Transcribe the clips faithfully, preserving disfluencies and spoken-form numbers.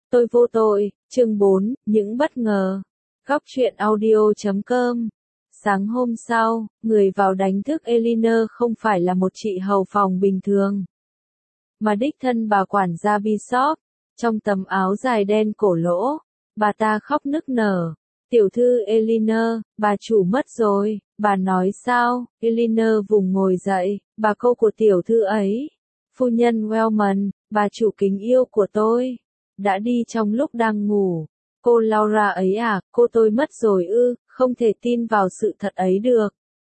Tôi vô tội, chương bốn, những bất ngờ. Góc truyện audio chấm com. Sáng hôm sau, người vào đánh thức Eleanor không phải là một chị hầu phòng bình thường, mà đích thân bà quản gia Bishop, trong tấm áo dài đen cổ lỗ. Bà ta khóc nức nở. Tiểu thư Eleanor, bà chủ mất rồi, bà nói sao? Eleanor vùng ngồi dậy, bà cô của tiểu thư ấy. Phu nhân Wellman, bà chủ kính yêu của tôi, đã đi trong lúc đang ngủ. Cô Laura ấy à, cô tôi mất rồi ư, không thể tin vào sự thật ấy được.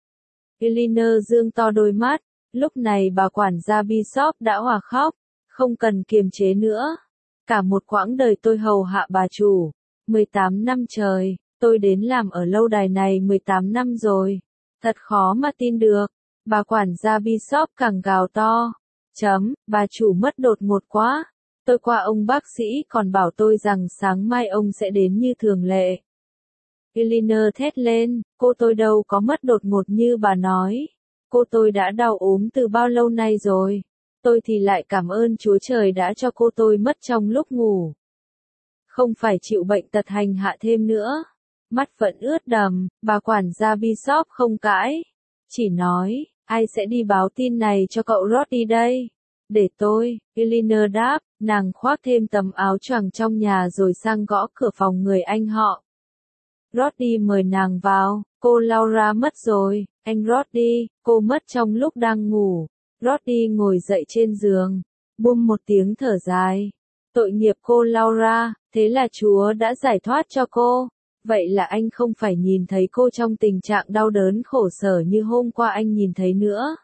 Eleanor dương to đôi mắt, lúc này bà quản gia Bishop đã òa khóc, không cần kiềm chế nữa. Cả một quãng đời tôi hầu hạ bà chủ, mười tám năm trời, tôi đến làm ở lâu đài này mười tám năm rồi. Thật khó mà tin được, bà quản gia Bishop càng gào to. Chấm, bà chủ mất đột ngột quá. Tôi qua ông bác sĩ còn bảo tôi rằng sáng mai ông sẽ đến như thường lệ. Eleanor thét lên, cô tôi đâu có mất đột ngột như bà nói. Cô tôi đã đau ốm từ bao lâu nay rồi. Tôi thì lại cảm ơn Chúa Trời đã cho cô tôi mất trong lúc ngủ. Không phải chịu bệnh tật hành hạ thêm nữa. Mắt vẫn ướt đầm, bà quản gia Bishop không cãi. Chỉ nói, ai sẽ đi báo tin này cho cậu Roddy đây? Để tôi, Eleanor đáp, nàng khoác thêm tấm áo choàng trong nhà rồi sang gõ cửa phòng người anh họ. Roddy mời nàng vào, cô Laura mất rồi, anh Roddy, cô mất trong lúc đang ngủ. Roddy ngồi dậy trên giường, buông một tiếng thở dài. Tội nghiệp cô Laura, thế là Chúa đã giải thoát cho cô. Vậy là anh không phải nhìn thấy cô trong tình trạng đau đớn khổ sở như hôm qua anh nhìn thấy nữa.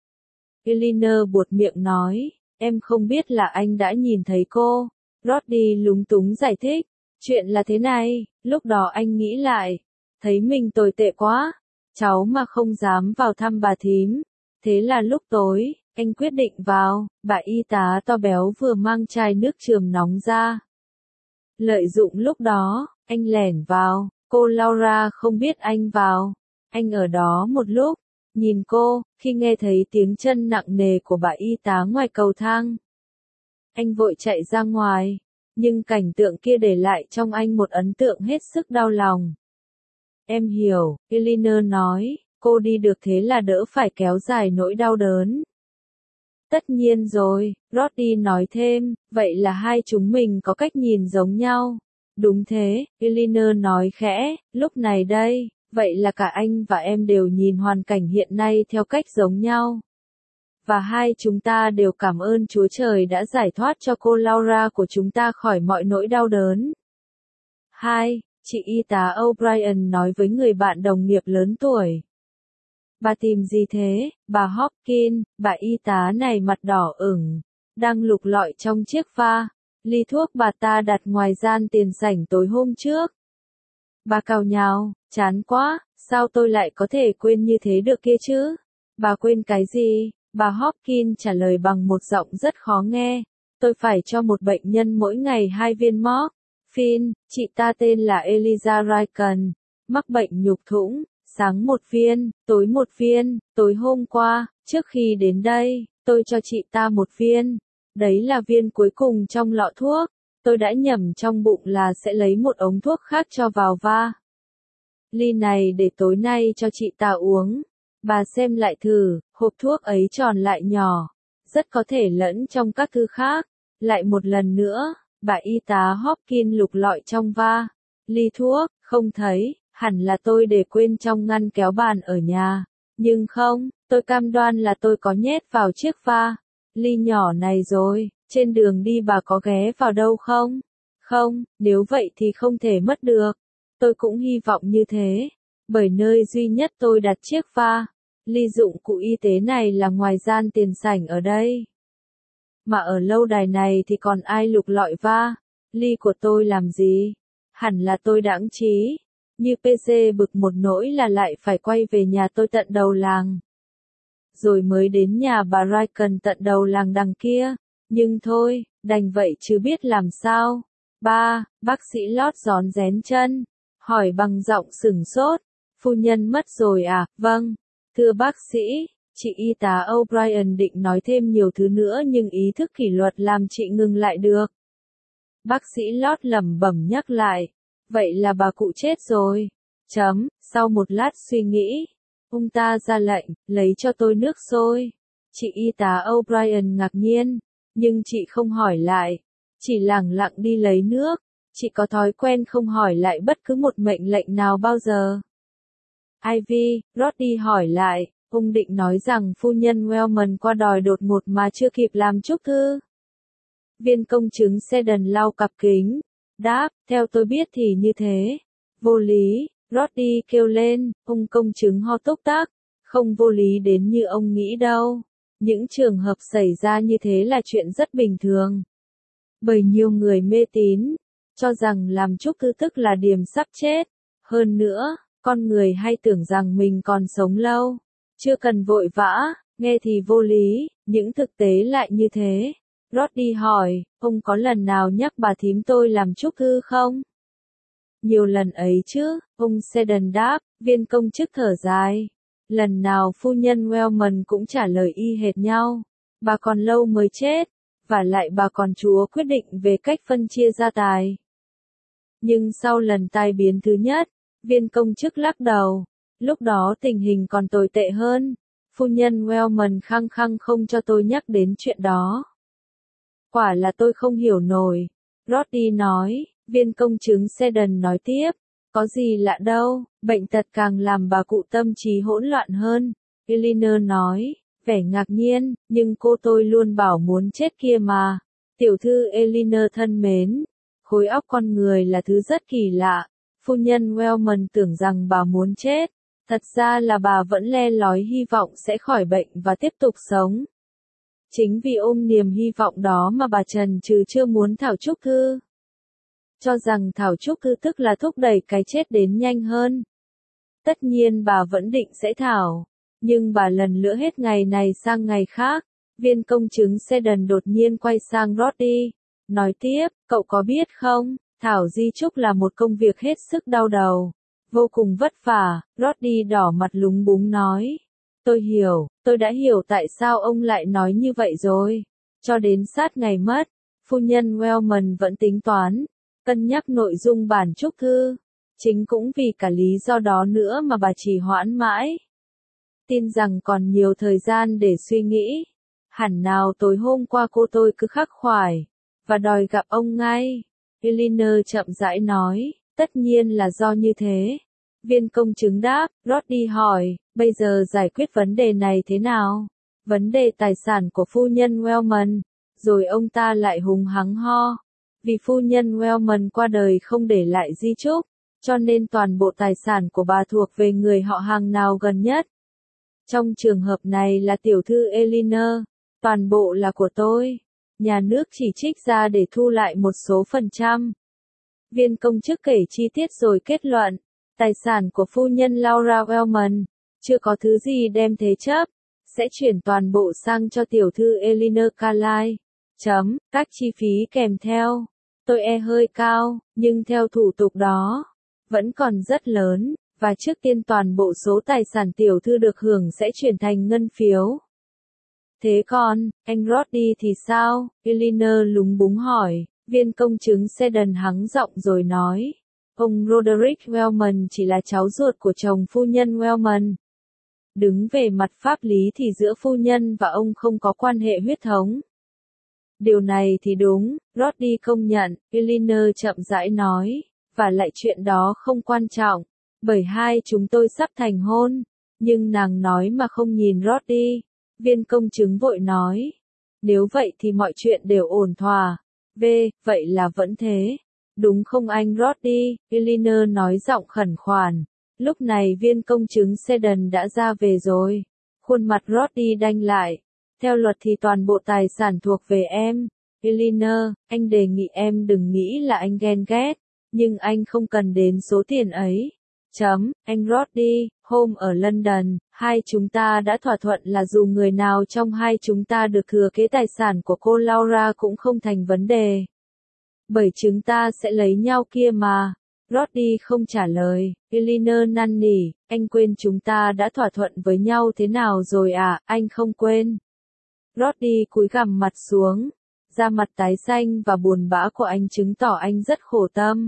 Eleanor buột miệng nói, em không biết là anh đã nhìn thấy cô. Roddy lúng túng giải thích, chuyện là thế này, lúc đó anh nghĩ lại, thấy mình tồi tệ quá, cháu mà không dám vào thăm bà thím. Thế là lúc tối, anh quyết định vào, bà y tá to béo vừa mang chai nước chườm nóng ra. Lợi dụng lúc đó, anh lẻn vào, cô Laura không biết anh vào. Anh ở đó một lúc, nhìn cô, khi nghe thấy tiếng chân nặng nề của bà y tá ngoài cầu thang. Anh vội chạy ra ngoài, nhưng cảnh tượng kia để lại trong anh một ấn tượng hết sức đau lòng. Em hiểu, Eleanor nói, cô đi được thế là đỡ phải kéo dài nỗi đau đớn. Tất nhiên rồi, Roddy nói thêm, vậy là hai chúng mình có cách nhìn giống nhau. Đúng thế, Eleanor nói khẽ, lúc này đây, vậy là cả anh và em đều nhìn hoàn cảnh hiện nay theo cách giống nhau. Và hai chúng ta đều cảm ơn Chúa Trời đã giải thoát cho cô Laura của chúng ta khỏi mọi nỗi đau đớn. Hai, chị y tá O'Brien nói với người bạn đồng nghiệp lớn tuổi. Bà tìm gì thế, bà Hopkins? Bà y tá này mặt đỏ ửng, đang lục lọi trong chiếc pha, ly thuốc bà ta đặt ngoài gian tiền sảnh tối hôm trước. Bà cào nhào, chán quá, sao tôi lại có thể quên như thế được kia chứ? Bà quên cái gì? Bà Hopkins trả lời bằng một giọng rất khó nghe. Tôi phải cho một bệnh nhân mỗi ngày hai viên morphine. Chị ta tên là Eliza Raiken, mắc bệnh nhục thũng, sáng một viên, tối một viên. Tối hôm qua, trước khi đến đây, tôi cho chị ta một viên. Đấy là viên cuối cùng trong lọ thuốc. Tôi đã nhẩm trong bụng là sẽ lấy một ống thuốc khác cho vào va ly này để tối nay cho chị ta uống. Bà xem lại thử, hộp thuốc ấy tròn lại nhỏ, rất có thể lẫn trong các thứ khác. Lại một lần nữa, bà y tá Hopkins lục lọi trong va ly thuốc, không thấy, hẳn là tôi để quên trong ngăn kéo bàn ở nhà. Nhưng không, tôi cam đoan là tôi có nhét vào chiếc va ly nhỏ này rồi. Trên đường đi bà có ghé vào đâu không? Không, nếu vậy thì không thể mất được. Tôi cũng hy vọng như thế, bởi nơi duy nhất tôi đặt chiếc va ly dụng cụ y tế này là ngoài gian tiền sảnh ở đây. Mà ở lâu đài này thì còn ai lục lọi va ly của tôi làm gì? Hẳn là tôi đãng trí. Như pê xê bực một nỗi là lại phải quay về nhà tôi tận đầu làng. Rồi mới đến nhà bà Raiken tận đầu làng đằng kia. Nhưng thôi, đành vậy chứ biết làm sao. Ba, bác sĩ Lót rón rén chân, hỏi bằng giọng sửng sốt. Phu nhân mất rồi à? Vâng. Thưa bác sĩ, chị y tá O'Brien định nói thêm nhiều thứ nữa nhưng ý thức kỷ luật làm chị ngừng lại được. Bác sĩ Lót lẩm bẩm nhắc lại. Vậy là bà cụ chết rồi. Chấm, sau một lát suy nghĩ, ông ta ra lệnh, lấy cho tôi nước sôi. Chị y tá O'Brien ngạc nhiên, nhưng chị không hỏi lại. Chỉ lẳng lặng đi lấy nước. Chị có thói quen không hỏi lại bất cứ một mệnh lệnh nào bao giờ. Ivy, Roddy hỏi lại, ông định nói rằng phu nhân Wellman qua đòi đột ngột mà chưa kịp làm chúc thư. Viên công chứng Seddon lau cặp kính, đáp, theo tôi biết thì như thế. Vô lý, Roddy kêu lên, ông công chứng ho túc tác, không vô lý đến như ông nghĩ đâu. Những trường hợp xảy ra như thế là chuyện rất bình thường. Bởi nhiều người mê tín, cho rằng làm chúc thư tức là điềm sắp chết. Hơn nữa, con người hay tưởng rằng mình còn sống lâu. Chưa cần vội vã, nghe thì vô lý, những thực tế lại như thế. Roddy hỏi, ông có lần nào nhắc bà thím tôi làm chúc thư không? Nhiều lần ấy chứ, ông Seddon đáp, viên công chức thở dài. Lần nào phu nhân Wellman cũng trả lời y hệt nhau. Bà còn lâu mới chết, và lại bà còn chúa quyết định về cách phân chia gia tài. Nhưng sau lần tai biến thứ nhất, viên công chức lắc đầu. Lúc đó tình hình còn tồi tệ hơn. Phu nhân Wellman khăng khăng không cho tôi nhắc đến chuyện đó. Quả là tôi không hiểu nổi. Roddy nói, viên công chứng Seddon nói tiếp. Có gì lạ đâu, bệnh tật càng làm bà cụ tâm trí hỗn loạn hơn. Eleanor nói, vẻ ngạc nhiên, nhưng cô tôi luôn bảo muốn chết kia mà. Tiểu thư Eleanor thân mến, khối óc con người là thứ rất kỳ lạ. Phu nhân Wellman tưởng rằng bà muốn chết. Thật ra là bà vẫn le lói hy vọng sẽ khỏi bệnh và tiếp tục sống. Chính vì ôm niềm hy vọng đó mà bà trần trừ chưa muốn thảo chúc thư. Cho rằng thảo chúc thư tức là thúc đẩy cái chết đến nhanh hơn. Tất nhiên bà vẫn định sẽ thảo, nhưng bà lần lữa hết ngày này sang ngày khác. Viên công chứng Seddon đột nhiên quay sang Roddy, nói tiếp, cậu có biết không, thảo di chúc là một công việc hết sức đau đầu, vô cùng vất vả. Roddy đỏ mặt lúng búng nói, tôi hiểu, tôi đã hiểu tại sao ông lại nói như vậy rồi. Cho đến sát ngày mất, phu nhân Wellman vẫn tính toán, cân nhắc nội dung bản chúc thư. Chính cũng vì cả lý do đó nữa mà bà trì hoãn mãi. Tin rằng còn nhiều thời gian để suy nghĩ. Hẳn nào tối hôm qua cô tôi cứ khắc khoải, và đòi gặp ông ngay. Eleanor chậm rãi nói, tất nhiên là do như thế. Viên công chứng đáp, Roddy hỏi, bây giờ giải quyết vấn đề này thế nào? Vấn đề tài sản của phu nhân Wellman. Rồi ông ta lại hùng hắng ho. Vì phu nhân Wellman qua đời không để lại di chúc, cho nên toàn bộ tài sản của bà thuộc về người họ hàng nào gần nhất. Trong trường hợp này là tiểu thư Eleanor, toàn bộ là của tôi. Nhà nước chỉ trích ra để thu lại một số phần trăm. Viên công chức kể chi tiết rồi kết luận, tài sản của phu nhân Laura Wellman, chưa có thứ gì đem thế chấp, sẽ chuyển toàn bộ sang cho tiểu thư Eleanor Carlyle. Chấm, các chi phí kèm theo. Tôi e hơi cao, nhưng theo thủ tục đó, vẫn còn rất lớn, và trước tiên toàn bộ số tài sản tiểu thư được hưởng sẽ chuyển thành ngân phiếu. Thế còn, anh Roddy thì sao? Eleanor lúng búng hỏi. Viên công chứng Seddon hắng giọng rồi nói. Ông Roderick Wellman chỉ là cháu ruột của chồng phu nhân Wellman. Đứng về mặt pháp lý thì giữa phu nhân và ông không có quan hệ huyết thống. Điều này thì đúng, Roddy công nhận, Eleanor chậm rãi nói, và lại chuyện đó không quan trọng, bởi hai chúng tôi sắp thành hôn, nhưng nàng nói mà không nhìn Roddy. Viên công chứng vội nói, nếu vậy thì mọi chuyện đều ổn thỏa. V, vậy là vẫn thế. Đúng không anh Roddy? Eleanor nói giọng khẩn khoản. Lúc này viên công chứng Seddon đã ra về rồi. Khuôn mặt Roddy đanh lại. Theo luật thì toàn bộ tài sản thuộc về em. Eleanor, anh đề nghị em đừng nghĩ là anh ghen ghét, nhưng anh không cần đến số tiền ấy. Chấm, anh Roddy, hôm ở London, hai chúng ta đã thỏa thuận là dù người nào trong hai chúng ta được thừa kế tài sản của cô Laura cũng không thành vấn đề. Bởi chúng ta sẽ lấy nhau kia mà. Roddy không trả lời. Eleanor năn nỉ, anh quên chúng ta đã thỏa thuận với nhau thế nào rồi à, anh không quên. Roddy cúi gằm mặt xuống. Da mặt tái xanh và buồn bã của anh chứng tỏ anh rất khổ tâm.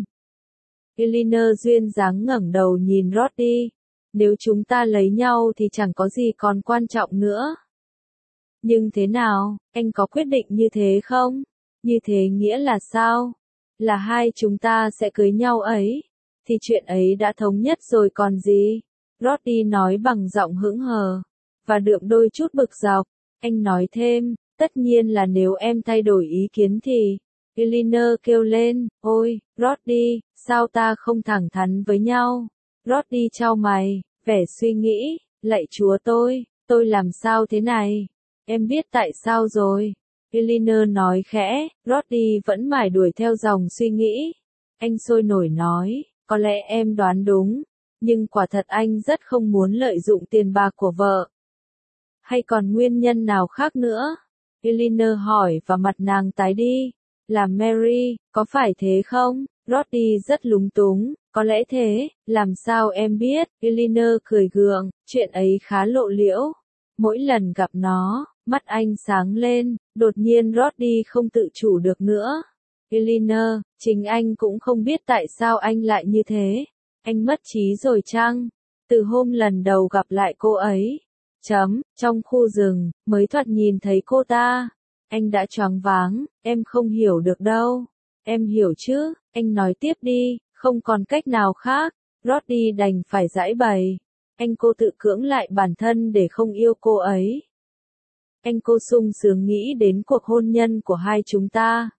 Eleanor duyên dáng ngẩng đầu nhìn Roddy. Nếu chúng ta lấy nhau thì chẳng có gì còn quan trọng nữa. Nhưng thế nào, anh có quyết định như thế không? Như thế nghĩa là sao? Là hai chúng ta sẽ cưới nhau ấy. Thì chuyện ấy đã thống nhất rồi còn gì? Roddy nói bằng giọng hững hờ. Và đượm đôi chút bực dọc. Anh nói thêm, tất nhiên là nếu em thay đổi ý kiến thì... Eleanor kêu lên, ôi, Roddy, sao ta không thẳng thắn với nhau? Roddy chau mày, vẻ suy nghĩ, lạy chúa tôi, tôi làm sao thế này? Em biết tại sao rồi. Eleanor nói khẽ, Roddy vẫn mải đuổi theo dòng suy nghĩ. Anh sôi nổi nói, có lẽ em đoán đúng, nhưng quả thật anh rất không muốn lợi dụng tiền bạc của vợ. Hay còn nguyên nhân nào khác nữa? Eleanor hỏi và mặt nàng tái đi. Là Mary, có phải thế không? Roddy rất lúng túng, có lẽ thế, làm sao em biết? Eleanor cười gượng, chuyện ấy khá lộ liễu. Mỗi lần gặp nó, mắt anh sáng lên, đột nhiên Roddy không tự chủ được nữa. Eleanor, chính anh cũng không biết tại sao anh lại như thế. Anh mất trí rồi chăng? Từ hôm lần đầu gặp lại cô ấy, chấm, trong khu rừng, mới thoạt nhìn thấy cô ta. Anh đã choáng váng, em không hiểu được đâu. Em hiểu chứ, anh nói tiếp đi, không còn cách nào khác. Roddy đành phải giãi bày. Anh cô tự cưỡng lại bản thân để không yêu cô ấy. Anh cô sung sướng nghĩ đến cuộc hôn nhân của hai chúng ta.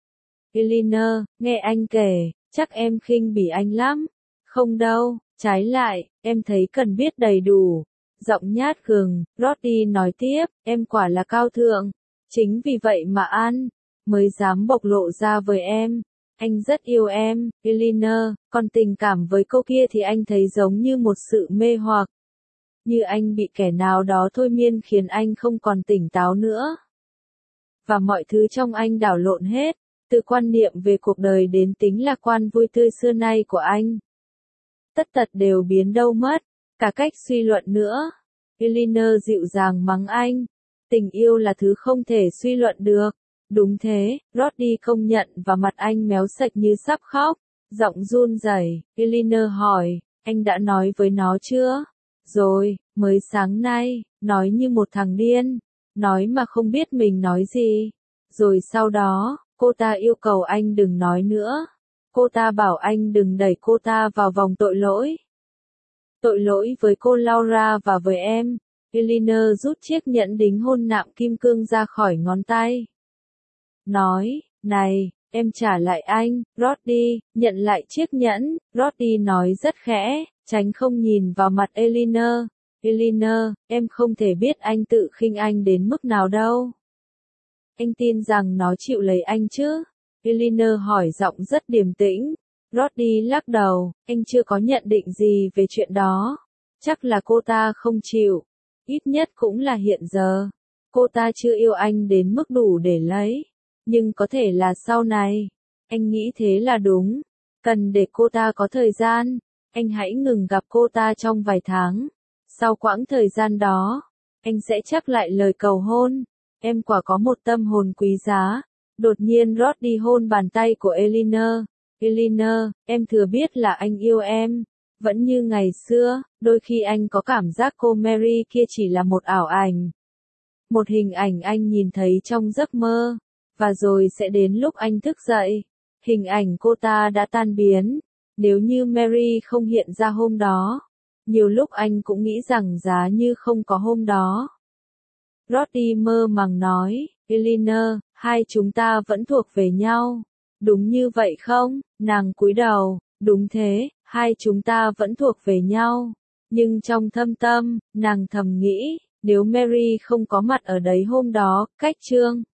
Eleanor, nghe anh kể, chắc em khinh bỉ anh lắm. Không đâu, trái lại, em thấy cần biết đầy đủ. Giọng nhát gừng, Roddy nói tiếp, em quả là cao thượng. Chính vì vậy mà anh mới dám bộc lộ ra với em. Anh rất yêu em, Eleanor, còn tình cảm với cô kia thì anh thấy giống như một sự mê hoặc. Như anh bị kẻ nào đó thôi miên khiến anh không còn tỉnh táo nữa. Và mọi thứ trong anh đảo lộn hết, từ quan niệm về cuộc đời đến tính lạc quan vui tươi xưa nay của anh. Tất tật đều biến đâu mất, cả cách suy luận nữa. Eleanor dịu dàng mắng anh. Tình yêu là thứ không thể suy luận được. Đúng thế, Roddy công nhận và mặt anh méo sạch như sắp khóc. Giọng run rẩy, Eleanor hỏi, anh đã nói với nó chưa? Rồi, mới sáng nay, nói như một thằng điên. Nói mà không biết mình nói gì. Rồi sau đó, cô ta yêu cầu anh đừng nói nữa. Cô ta bảo anh đừng đẩy cô ta vào vòng tội lỗi. Tội lỗi với cô Laura và với em. Eleanor rút chiếc nhẫn đính hôn nạm kim cương ra khỏi ngón tay. Nói, này, em trả lại anh, Roddy, nhận lại chiếc nhẫn. Roddy nói rất khẽ, tránh không nhìn vào mặt Eleanor. Eleanor, em không thể biết anh tự khinh anh đến mức nào đâu. Anh tin rằng nó chịu lấy anh chứ? Eleanor hỏi giọng rất điềm tĩnh. Roddy lắc đầu, anh chưa có nhận định gì về chuyện đó. Chắc là cô ta không chịu. Ít nhất cũng là hiện giờ. Cô ta chưa yêu anh đến mức đủ để lấy. Nhưng có thể là sau này. Anh nghĩ thế là đúng. Cần để cô ta có thời gian. Anh hãy ngừng gặp cô ta trong vài tháng. Sau quãng thời gian đó, anh sẽ chắc lại lời cầu hôn. Em quả có một tâm hồn quý giá. Đột nhiên Roddy hôn bàn tay của Eleanor. Eleanor, em thừa biết là anh yêu em. Vẫn như ngày xưa, đôi khi anh có cảm giác cô Mary kia chỉ là một ảo ảnh. Một hình ảnh anh nhìn thấy trong giấc mơ. Và rồi sẽ đến lúc anh thức dậy. Hình ảnh cô ta đã tan biến. Nếu như Mary không hiện ra hôm đó. Nhiều lúc anh cũng nghĩ rằng giá như không có hôm đó. Roddy mơ màng nói, Eleanor, hai chúng ta vẫn thuộc về nhau. Đúng như vậy không? Nàng cúi đầu, đúng thế, hai chúng ta vẫn thuộc về nhau. Nhưng trong thâm tâm, nàng thầm nghĩ, nếu Mary không có mặt ở đấy hôm đó, cách chương